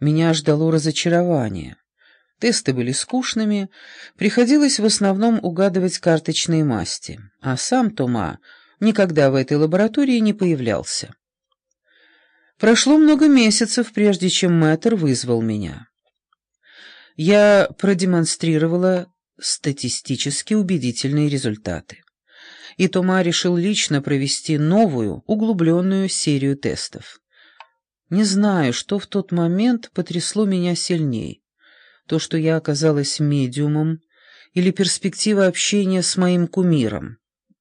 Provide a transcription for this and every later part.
меня ждало разочарование. Тесты были скучными, приходилось в основном угадывать карточные масти, а сам Тома никогда в этой лаборатории не появлялся. Прошло много месяцев, прежде чем мэтр вызвал меня. Я продемонстрировала статистически убедительные результаты, и Тома решил лично провести новую, углубленную серию тестов. Не знаю, что в тот момент потрясло меня сильней: то, что я оказалась медиумом, или перспектива общения с моим кумиром.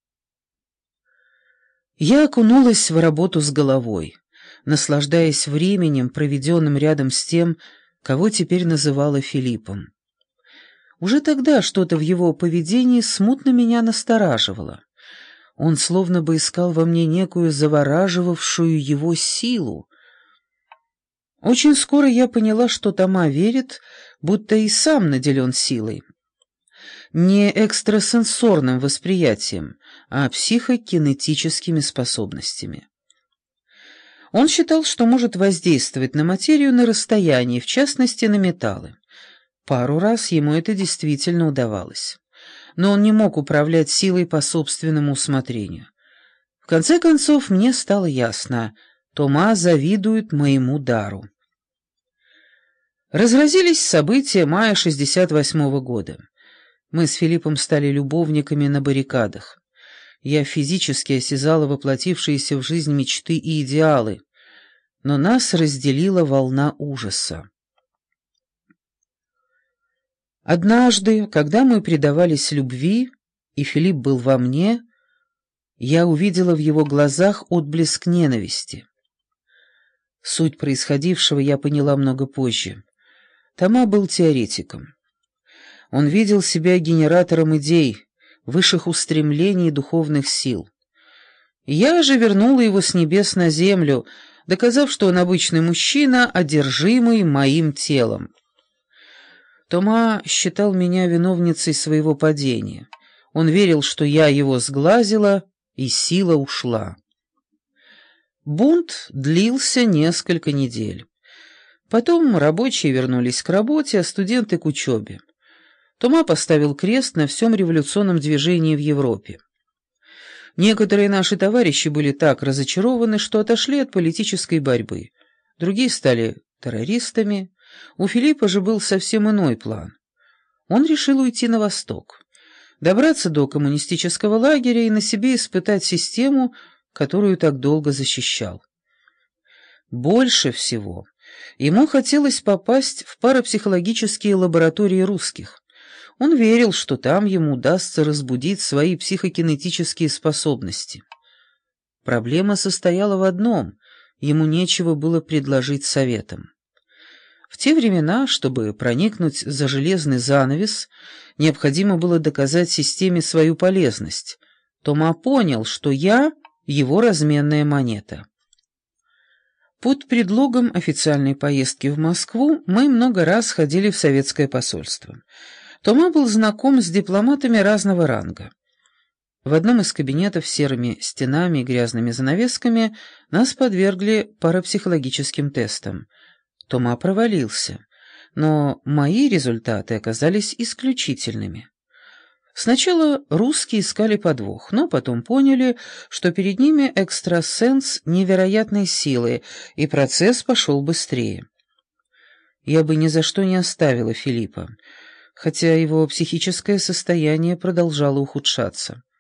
Я окунулась в работу с головой, наслаждаясь временем, проведенным рядом с тем, кого теперь называла Филиппом. Уже тогда что-то в его поведении смутно меня настораживало. Он словно бы искал во мне некую завораживавшую его силу. Очень скоро я поняла, что Тома верит, будто и сам наделен силой. Не экстрасенсорным восприятием, а психокинетическими способностями. Он считал, что может воздействовать на материю на расстоянии, в частности, на металлы. Пару раз ему это действительно удавалось. Но он не мог управлять силой по собственному усмотрению. В конце концов, мне стало ясно: Тома завидует моему дару. Разразились события мая 68-го года. Мы с Филиппом стали любовниками на баррикадах. Я физически осязала воплотившиеся в жизнь мечты и идеалы, но нас разделила волна ужаса. Однажды, когда мы предавались любви, и Филипп был во мне, я увидела в его глазах отблеск ненависти. Суть происходившего я поняла много позже. Тома был теоретиком. Он видел себя генератором идей, высших устремлений и духовных сил. Я же вернула его с небес на землю, доказав, что он обычный мужчина, одержимый моим телом. Тома считал меня виновницей своего падения. Он верил, что я его сглазила, и сила ушла. Бунт длился несколько недель. Потом рабочие вернулись к работе, а студенты к учебе. Тома поставил крест на всем революционном движении в Европе. Некоторые наши товарищи были так разочарованы, что отошли от политической борьбы. Другие стали террористами. У Филиппа же был совсем иной план. Он решил уйти на восток, добраться до коммунистического лагеря и на себе испытать систему, которую так долго защищал. Больше всего ему хотелось попасть в парапсихологические лаборатории русских. Он верил, что там ему удастся разбудить свои психокинетические способности. Проблема состояла в одном: ему нечего было предложить советам. В те времена, чтобы проникнуть за железный занавес, необходимо было доказать системе свою полезность. Тома понял, что я — его разменная монета. Под предлогом официальной поездки в Москву мы много раз ходили в советское посольство. Тома был знаком с дипломатами разного ранга. В одном из кабинетов с серыми стенами и грязными занавесками нас подвергли парапсихологическим тестам. Тома провалился, но мои результаты оказались исключительными. Сначала русские искали подвох, но потом поняли, что перед ними экстрасенс невероятной силы, и процесс пошел быстрее. Я бы ни за что не оставила Филиппа, хотя его психическое состояние продолжало ухудшаться.